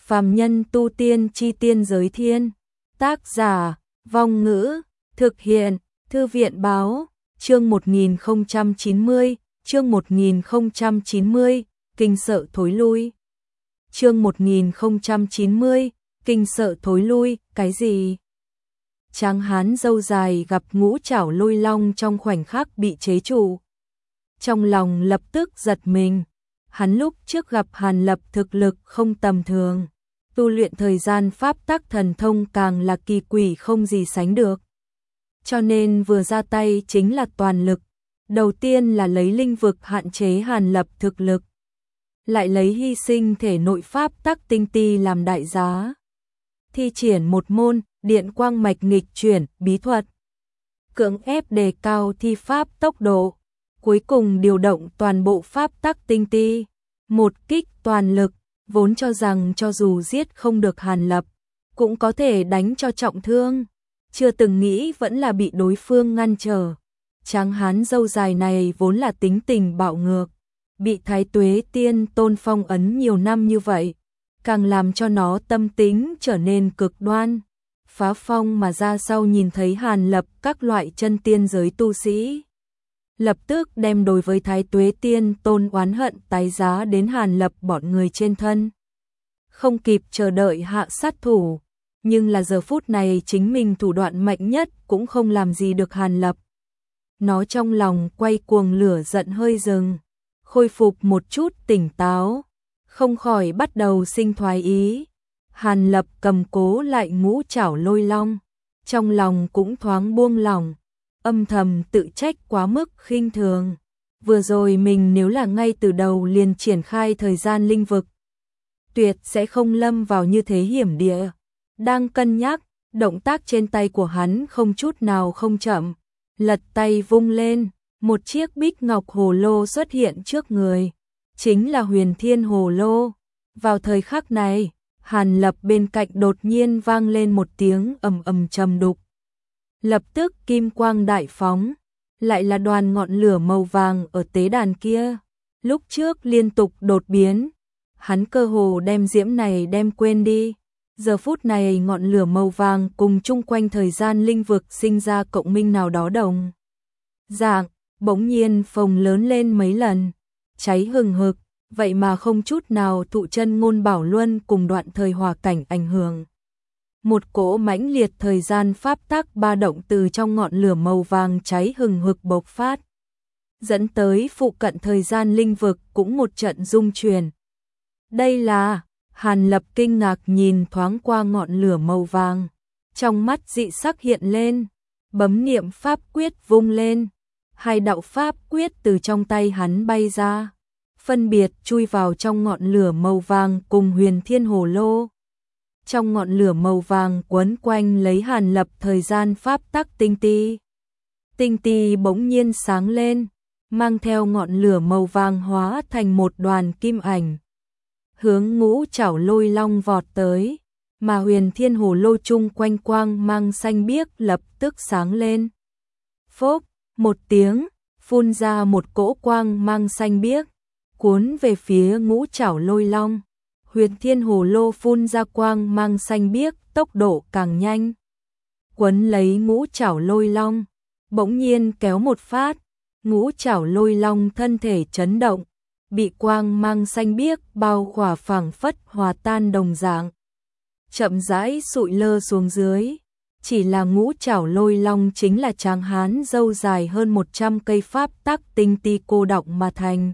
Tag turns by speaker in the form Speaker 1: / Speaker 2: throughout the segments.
Speaker 1: Phàm nhân tu tiên chi tiên giới thiên. Tác giả, Vong Ngữ, thực hiện, Thư viện báo, chương 1090, chương 1090, kinh sợ thối lui. Chương 1090, kinh sợ thối lui, cái gì? Tráng hán râu dài gặp Ngũ Trảo Lôi Long trong khoảnh khắc bị chế trụ. Trong lòng lập tức giật mình, hắn lúc trước gặp Hàn Lập thực lực không tầm thường, tu luyện thời gian pháp tắc thần thông càng là kỳ quỷ không gì sánh được. Cho nên vừa ra tay chính là toàn lực, đầu tiên là lấy linh vực hạn chế Hàn Lập thực lực, lại lấy hy sinh thể nội pháp tắc tinh ti làm đại giá. Thi triển một môn điện quang mạch nghịch chuyển bí thuật, cưỡng ép đề cao thi pháp tốc độ, cuối cùng điều động toàn bộ pháp tắc tinh ti, một kích toàn lực, vốn cho rằng cho dù giết không được Hàn Lập, cũng có thể đánh cho trọng thương, chưa từng nghĩ vẫn là bị đối phương ngăn trở. Tráng hán râu dài này vốn là tính tình bạo ngược, bị Thái Tuế Tiên Tôn phong ấn nhiều năm như vậy, càng làm cho nó tâm tính trở nên cực đoan. Phá phong mà ra sau nhìn thấy Hàn Lập các loại chân tiên giới tu sĩ, lập tức đem đối với Thái Tuế Tiên Tôn oán hận tái giá đến Hàn Lập bọn người trên thân. Không kịp chờ đợi hạ sát thủ, nhưng là giờ phút này chính mình thủ đoạn mạnh nhất cũng không làm gì được Hàn Lập. Nó trong lòng quay cuồng lửa giận hơi dừng, khôi phục một chút tỉnh táo, không khỏi bắt đầu sinh thoái ý. Hàn Lập cầm cố lại Ngũ Trảo Lôi Long, trong lòng cũng thoáng buông lỏng, âm thầm tự trách quá mức khinh thường. Vừa rồi mình nếu là ngay từ đầu liền triển khai thời gian linh vực, tuyệt sẽ không lâm vào như thế hiểm địa. Đang cân nhắc, động tác trên tay của hắn không chút nào không chậm, lật tay vung lên, một chiếc bích ngọc hồ lô xuất hiện trước người, chính là Huyền Thiên Hồ Lô. Vào thời khắc này, Hàn Lập bên cạnh đột nhiên vang lên một tiếng ầm ầm trầm đục. Lập tức kim quang đại phóng, lại là đoàn ngọn lửa màu vàng ở tế đàn kia. Lúc trước liên tục đột biến, hắn cơ hồ đem diễm này đem quên đi. Giờ phút này ngọn lửa màu vàng cùng chung quanh thời gian linh vực sinh ra cộng minh nào đó đồng dạng, bỗng nhiên phồng lớn lên mấy lần, cháy hừng hực, vậy mà không chút nào thụ chân ngôn bảo luân cùng đoạn thời hòa cảnh ảnh hưởng. Một cỗ mãnh liệt thời gian pháp tắc ba động từ trong ngọn lửa màu vàng cháy hừng hực bộc phát, dẫn tới phụ cận thời gian linh vực cũng một trận rung chuyển. Đây là... Hàn Lập kinh ngạc nhìn thoáng qua ngọn lửa màu vàng, trong mắt dị sắc hiện lên, bấm niệm pháp quyết vung lên, hai đạo pháp quyết từ trong tay hắn bay ra, phân biệt chui vào trong ngọn lửa màu vàng cùng Huyền Thiên Hồ Lô. Trong ngọn lửa màu vàng quấn quanh lấy Hàn Lập thời gian pháp tắc tinh ti. Tinh ti bỗng nhiên sáng lên, mang theo ngọn lửa màu vàng hóa thành một đoàn kim ảnh, hướng Ngũ Trảo Lôi Long vọt tới, mà Huyền Thiên Hồ Lô chung quanh quang mang xanh biếc lập tức sáng lên. Phốc, một tiếng, phun ra một cỗ quang mang xanh biếc, cuốn về phía Ngũ Trảo Lôi Long. Huyền Thiên Hồ Lô phun ra quang mang xanh biếc, tốc độ càng nhanh, quấn lấy Ngũ Trảo Lôi Long, bỗng nhiên kéo một phát, Ngũ Trảo Lôi Long thân thể chấn động, bị quang mang xanh biếc bao khỏa phảng phất hòa tan đồng dạng, chậm rãi sụi lơ xuống dưới. Chỉ là Ngũ Trảo Lôi Long chính là tráng hán râu dài hơn 100 cây pháp tắc tinh ti cô đọng mà thành,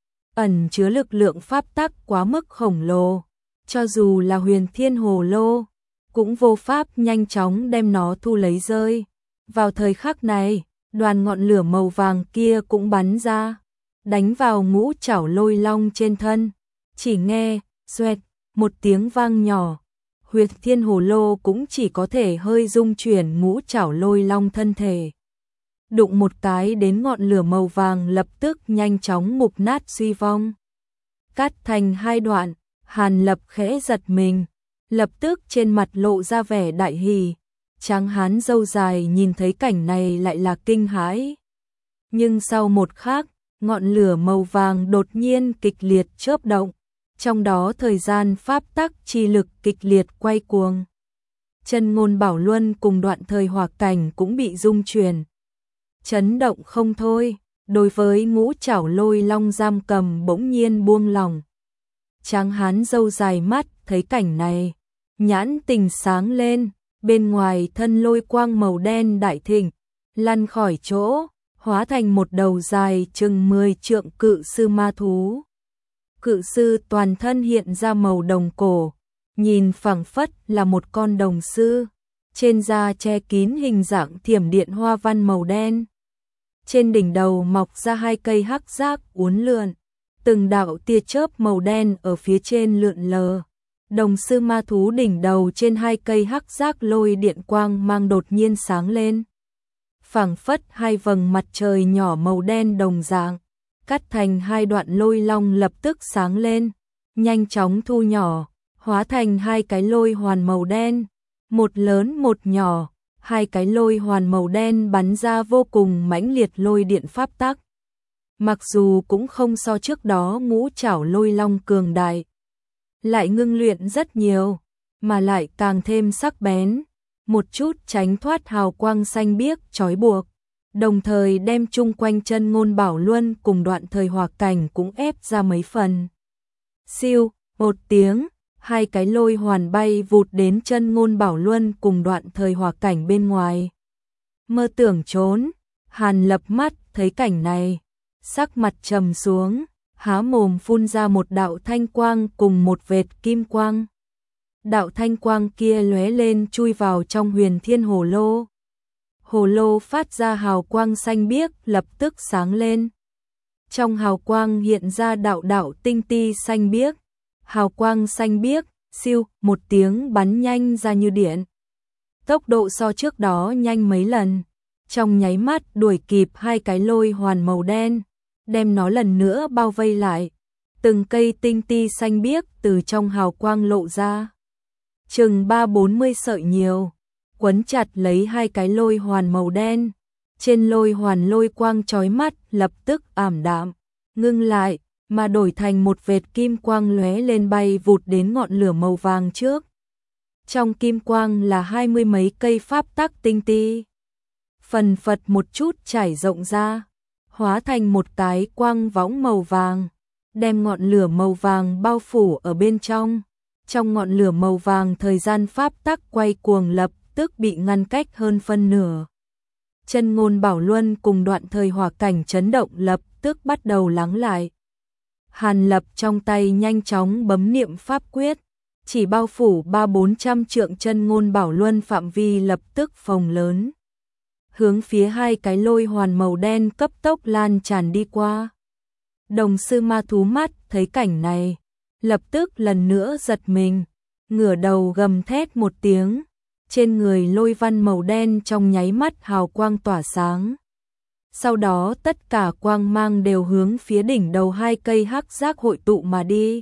Speaker 1: ẩn chứa lực lượng pháp tắc quá mức khổng lồ, cho dù là Huyền Thiên Hồ Lô cũng vô pháp nhanh chóng đem nó thu lấy rơi. Vào thời khắc này, đoàn ngọn lửa màu vàng kia cũng bắn ra, đánh vào Ngũ Trảo Lôi Long trên thân. Chỉ nghe xoẹt một tiếng vang nhỏ, Huyền Thiên Hồ Lô cũng chỉ có thể hơi rung chuyển Ngũ Trảo Lôi Long thân thể, đụng một cái đến ngọn lửa màu vàng lập tức nhanh chóng mục nát suy vong, cắt thành hai đoạn. Hàn Lập khẽ giật mình, lập tức trên mặt lộ ra vẻ đại hỉ. Tráng hán râu dài nhìn thấy cảnh này lại là kinh hãi, nhưng sau một khắc, ngọn lửa màu vàng đột nhiên kịch liệt chớp động, Trong đó thời gian pháp tắc chi lực kịch liệt quay cuồng. Chân ngôn Bảo Luân cùng Đoạn Thời Hỏa Cảnh cũng bị rung chuyển. Chấn động không thôi, đối với Ngũ Trảo Lôi Long giam cầm bỗng nhiên buông lỏng. Tráng hán râu dài mắt thấy cảnh này, nhãn tình sáng lên, bên ngoài thân lôi quang màu đen đại thịnh, lăn khỏi chỗ, hóa thành một đầu dài chừng 10 trượng cự sư ma thú. Cự sư toàn thân hiện ra màu đồng cổ, nhìn phảng phất là một con đồng sư, trên da che kín hình dạng thiểm điện hoa văn màu đen. Trên đỉnh đầu mọc ra 2 cây hắc giác uốn lượn, từng đạo tia chớp màu đen ở phía trên lượn lờ. Đồng sư ma thú đỉnh đầu trên 2 cây hắc giác lôi điện quang mang đột nhiên sáng lên. Phảng phất 2 vầng mặt trời nhỏ màu đen đồng dạng, cắt thành 2 đoạn lôi long lập tức sáng lên, nhanh chóng thu nhỏ, hóa thành 2 cái lôi hoàn màu đen, một lớn một nhỏ. 2 cái lôi hoàn màu đen bắn ra vô cùng mãnh liệt lôi điện pháp tắc. Mặc dù cũng không so trước đó Ngũ Trảo Lôi Long cường đại, lại ngưng luyện rất nhiều, mà lại càng thêm sắc bén, một chút tránh thoát hào quang xanh biếc trói buộc, đồng thời đem chung quanh chân ngôn Bảo Luân cùng Đoạn Thời Hỏa Cảnh cũng ép ra mấy phần. Siêu, một tiếng, 2 cái lôi hoàn bay vụt đến chân ngôn Bảo Luân cùng Đoạn Thời Hỏa Cảnh bên ngoài. Mơ tưởng trốn, Hàn Lập mắt thấy cảnh này, sắc mặt trầm xuống, há mồm phun ra một đạo thanh quang cùng một vệt kim quang. Đạo thanh quang kia lóe lên chui vào trong Huyền Thiên Hồ Lô. Hồ lô phát ra hào quang xanh biếc lập tức sáng lên. Trong hào quang hiện ra đạo đạo tinh ti xanh biếc. Hào quang xanh biếc, siêu, một tiếng bắn nhanh ra như điện. Tốc độ so trước đó nhanh mấy lần. Trong nháy mắt đuổi kịp 2 cái lôi hoàn màu đen, đem nó lần nữa bao vây lại. Từng cây tinh ti xanh biếc từ trong hào quang lộ ra. Chừng 30-40 sợi nhiều, quấn chặt lấy 2 cái lôi hoàn màu đen. Trên lôi hoàn lôi quang chói mắt lập tức ảm đạm, ngưng lại, mà đổi thành một vệt kim quang lóe lên bay vụt đến ngọn lửa màu vàng trước. Trong kim quang là 20 mấy cây pháp tắc tinh ti. Phần phật một chút trải rộng ra, hóa thành một cái quang võng màu vàng, đem ngọn lửa màu vàng bao phủ ở bên trong. Trong ngọn lửa màu vàng thời gian pháp tắc quay cuồng lập tức bị ngăn cách hơn phân nửa. Chân ngôn Bảo Luân cùng Đoạn Thời Hỏa Cảnh chấn động lập tức bắt đầu lắng lại. Hàn Lập trong tay nhanh chóng bấm niệm pháp quyết, chỉ bao phủ 300-400 trượng chân ngôn Bảo Luân phạm vi lập tức phồng lớn. Hướng phía 2 cái lôi hoàn màu đen cấp tốc lan tràn đi qua. Đồng sư ma thú mắt thấy cảnh này, lập tức lần nữa giật mình, ngửa đầu gầm thét một tiếng, trên người lôi văn màu đen trong nháy mắt hào quang tỏa sáng. Sau đó tất cả quang mang đều hướng phía đỉnh đầu 2 cây hắc giác hội tụ mà đi.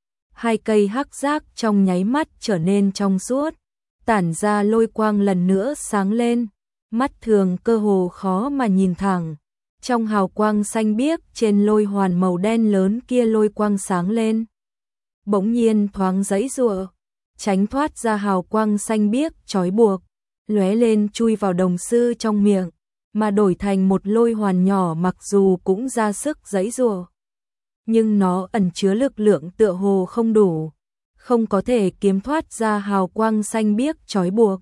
Speaker 1: 2 cây hắc giác trong nháy mắt trở nên trong suốt, tản ra lôi quang lần nữa sáng lên, mắt thường cơ hồ khó mà nhìn thẳng. Trong hào quang xanh biếc trên lôi hoàn màu đen lớn kia lôi quang sáng lên. Bỗng nhiên thoáng giãy giụa, tránh thoát ra hào quang xanh biếc trói buộc, lóe lên chui vào đồng sư trong miệng, mà đổi thành một lôi hoàn nhỏ mặc dù cũng ra sức giãy giụa, nhưng nó ẩn chứa lực lượng tựa hồ không đủ, không có thể kiếm thoát ra hào quang xanh biếc trói buộc.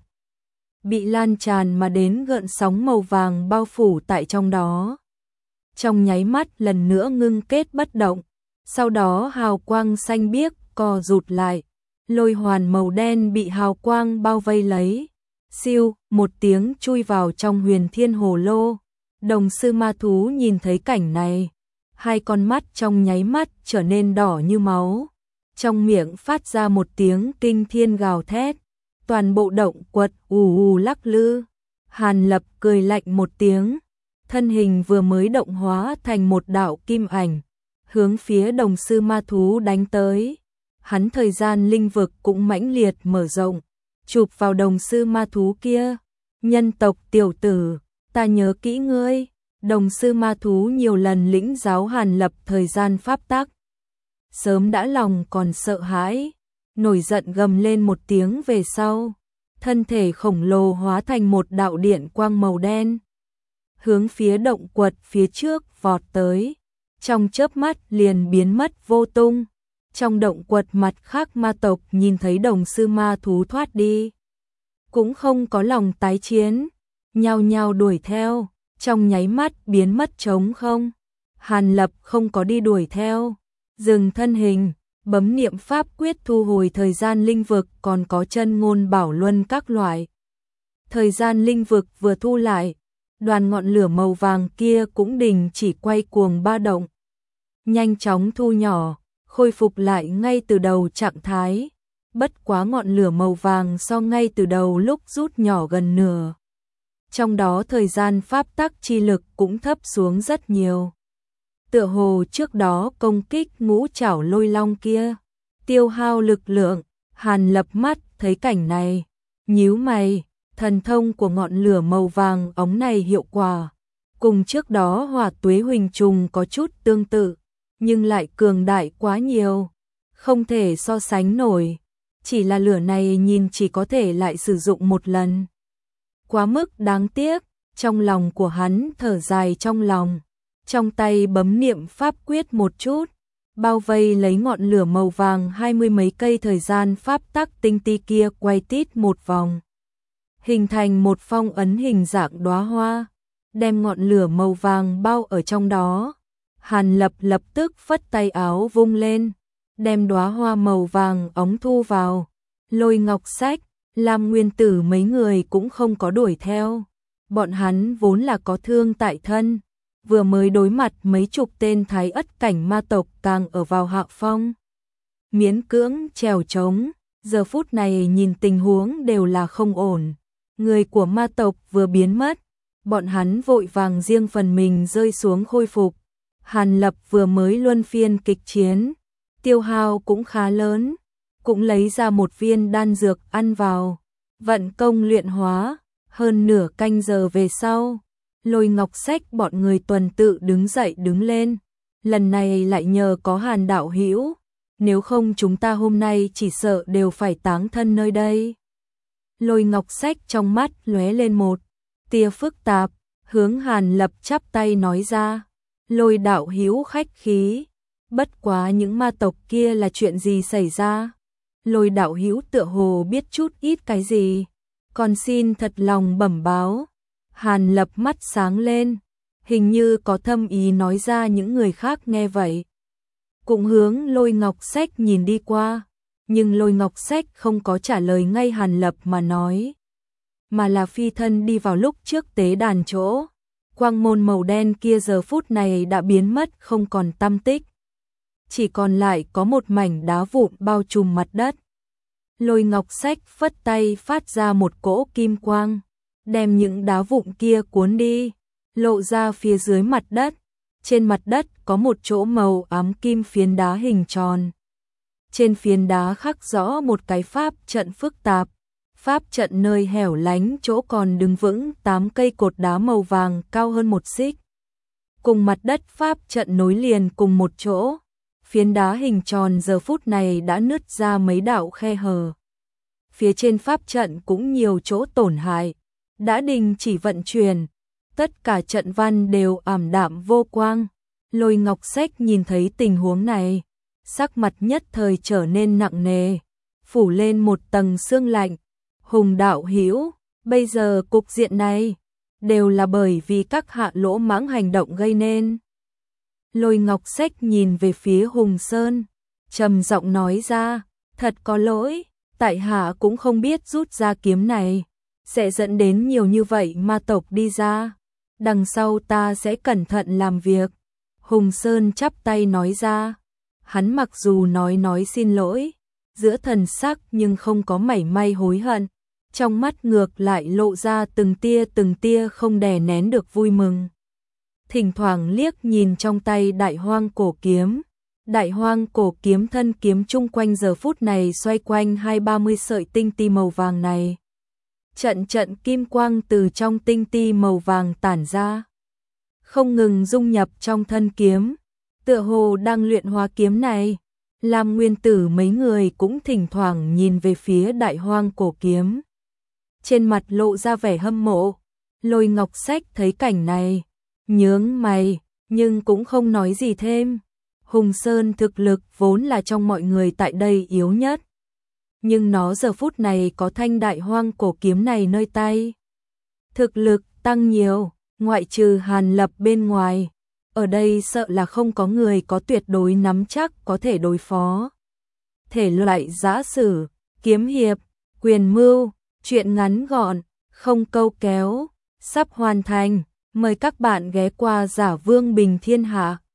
Speaker 1: Bị lan tràn mà đến gợn sóng màu vàng bao phủ tại trong đó. Trong nháy mắt lần nữa ngưng kết bất động, sau đó hào quang xanh biếc co rụt lại, lôi hoàn màu đen bị hào quang bao vây lấy. Siêu, một tiếng chui vào trong Huyền Thiên Hồ Lô. Đồng sư ma thú nhìn thấy cảnh này, 2 con mắt trong nháy mắt trở nên đỏ như máu, trong miệng phát ra một tiếng kinh thiên gào thét, toàn bộ động quật ù ù lắc lư. Hàn Lập cười lạnh một tiếng, thân hình vừa mới động hóa thành một đạo kim ảnh, hướng phía đồng sư ma thú đánh tới. Hắn thời gian linh vực cũng mãnh liệt mở rộng, chụp vào đồng sư ma thú kia. Nhân tộc tiểu tử, ta nhớ kỹ ngươi. Đồng sư ma thú nhiều lần lĩnh giáo Hàn Lập thời gian pháp tắc. sớm đã lòng còn sợ hãi, nổi giận gầm lên một tiếng về sau, thân thể khổng lồ hóa thành một đạo điện quang màu đen, hướng phía động quật phía trước vọt tới, trong chớp mắt liền biến mất vô tung. Trong động quật mặt khác ma tộc nhìn thấy đồng sư ma thú thoát đi, cũng không có lòng tái chiến, nhao nhao đuổi theo, trong nháy mắt biến mất trống không. Hàn Lập không có đi đuổi theo, dừng thân hình, bấm niệm pháp quyết thu hồi thời gian linh vực, còn có chân ngôn bảo luân các loại. Thời gian linh vực vừa thu lại, đoàn ngọn lửa màu vàng kia cũng đình chỉ quay cuồng ba động, nhanh chóng thu nhỏ, khôi phục lại ngay từ đầu trạng thái. Bất quá ngọn lửa màu vàng so ngay từ đầu lúc rút nhỏ gần nửa. Trong đó thời gian pháp tắc chi lực cũng thấp xuống rất nhiều. Tựa hồ trước đó công kích ngũ trảo lôi long kia, tiêu hao lực lượng. Hàn Lập mắt thấy cảnh này, nhíu mày, thần thông của ngọn lửa màu vàng ống này hiệu quả cùng trước đó Hỏa Tuế Huỳnh Trùng có chút tương tự, nhưng lại cường đại quá nhiều, không thể so sánh nổi. Chỉ là lửa này nhìn chỉ có thể lại sử dụng một lần, quá mức đáng tiếc. Trong lòng của hắn thở dài trong lòng, trong tay bấm niệm pháp quyết một chút, bao vây lấy ngọn lửa màu vàng 20 mấy cây thời gian pháp tắc tinh ti kia quay tít một vòng, hình thành một phong ấn hình dạng đóa hoa, đem ngọn lửa màu vàng bao ở trong đó. Hàn Lập lập tức phất tay áo vung lên, đem đóa hoa màu vàng ống thu vào. Lôi Ngọc Sách, Lam Nguyên Tử mấy người cũng không có đuổi theo. Bọn hắn vốn là có thương tại thân, vừa mới đối mặt mấy chục tên thái ất cảnh ma tộc càng ở vào hạ phong, miễn cưỡng trèo trống. Giờ phút này nhìn tình huống đều là không ổn. Người của ma tộc vừa biến mất, bọn hắn vội vàng riêng phần mình rơi xuống khôi phục. Hàn Lập vừa mới luân phiên kịch chiến, tiêu hao cũng khá lớn, cũng lấy ra một viên đan dược ăn vào, vận công luyện hóa. Hơn nửa canh giờ về sau, Lôi Ngọc Sách bọn người tuần tự đứng dậy đứng lên. Lần này lại nhờ có Hàn đạo hữu, nếu không chúng ta hôm nay chỉ sợ đều phải táng thân nơi đây. Lôi Ngọc Sách trong mắt lóe lên một tia phức tạp, hướng Hàn Lập chắp tay nói ra. Lôi đạo hữu khách khí, bất quá những ma tộc kia là chuyện gì xảy ra? Lôi đạo hữu tựa hồ biết chút ít cái gì, còn xin thật lòng bẩm báo. Hàn Lập mắt sáng lên, hình như có thâm ý nói ra. Những người khác nghe vậy cũng hướng Lôi Ngọc Sách nhìn đi qua, nhưng Lôi Ngọc Sách không có trả lời ngay Hàn Lập mà nói, mà là phi thân đi vào lúc trước tế đàn chỗ. Quang môn màu đen kia giờ phút này đã biến mất không còn tăm tích, chỉ còn lại có một mảnh đá vụn bao trùm mặt đất. Lôi Ngọc Sách phất tay phát ra một cỗ kim quang, đem những đá vụn kia cuốn đi, lộ ra phía dưới mặt đất. Trên mặt đất có một chỗ màu ám kim phiến đá hình tròn. Trên phiến đá khắc rõ một cái pháp trận phức tạp. Pháp trận nơi hẻo lánh chỗ còn đứng vững 8 cây cột đá màu vàng cao hơn một xích. Cùng mặt đất pháp trận nối liền cùng một chỗ. Phiến đá hình tròn giờ phút này đã nứt ra mấy đạo khe hở. Phía trên pháp trận cũng nhiều chỗ tổn hại, đã đình chỉ vận chuyển. Tất cả trận văn đều ảm đạm vô quang. Lôi Ngọc Sách nhìn thấy tình huống này, sắc mặt nhất thời trở nên nặng nề, phủ lên một tầng sương lạnh. Hùng đạo hữu, bây giờ cục diện này đều là bởi vì các hạ lỗ mãng hành động gây nên. Lôi Ngọc Sách nhìn về phía Hùng Sơn, trầm giọng nói ra, thật có lỗi, tại hạ cũng không biết rút ra kiếm này sẽ dẫn đến nhiều như vậy ma tộc đi ra. Đằng sau ta sẽ cẩn thận làm việc. Hùng Sơn chắp tay nói ra. Hắn mặc dù nói xin lỗi, giữa thần sắc nhưng không có mảy may hối hận. Trong mắt ngược lại lộ ra từng tia không đè nén được vui mừng. Thỉnh thoảng liếc nhìn trong tay Đại Hoang cổ kiếm. Đại Hoang cổ kiếm thân kiếm chung quanh giờ phút này xoay quanh 20-30 sợi tinh ti màu vàng này. Trận trận kim quang từ trong tinh ti màu vàng tản ra, không ngừng dung nhập trong thân kiếm, tựa hồ đang luyện hóa kiếm này. Lam Nguyên Tử mấy người cũng thỉnh thoảng nhìn về phía Đại Hoang Cổ Kiếm. Trên mặt lộ ra vẻ hâm mộ. Lôi Ngọc Sách thấy cảnh này, nhướng mày, nhưng cũng không nói gì thêm. Hùng Sơn thực lực vốn là trong mọi người tại đây yếu nhất. Nhưng nó giờ phút này có thanh Đại Hoang Cổ Kiếm này nơi tay. Thực lực tăng nhiều, ngoại trừ Hàn Lập bên ngoài. Ở đây sợ là không có người có tuyệt đối nắm chắc có thể đối phó. Thể loại giã sử, kiếm hiệp, quyền mưu, truyện ngắn gọn, không câu kéo, sắp hoàn thành. Mời các bạn ghé qua Giả Vương Bình Thiên Hạ.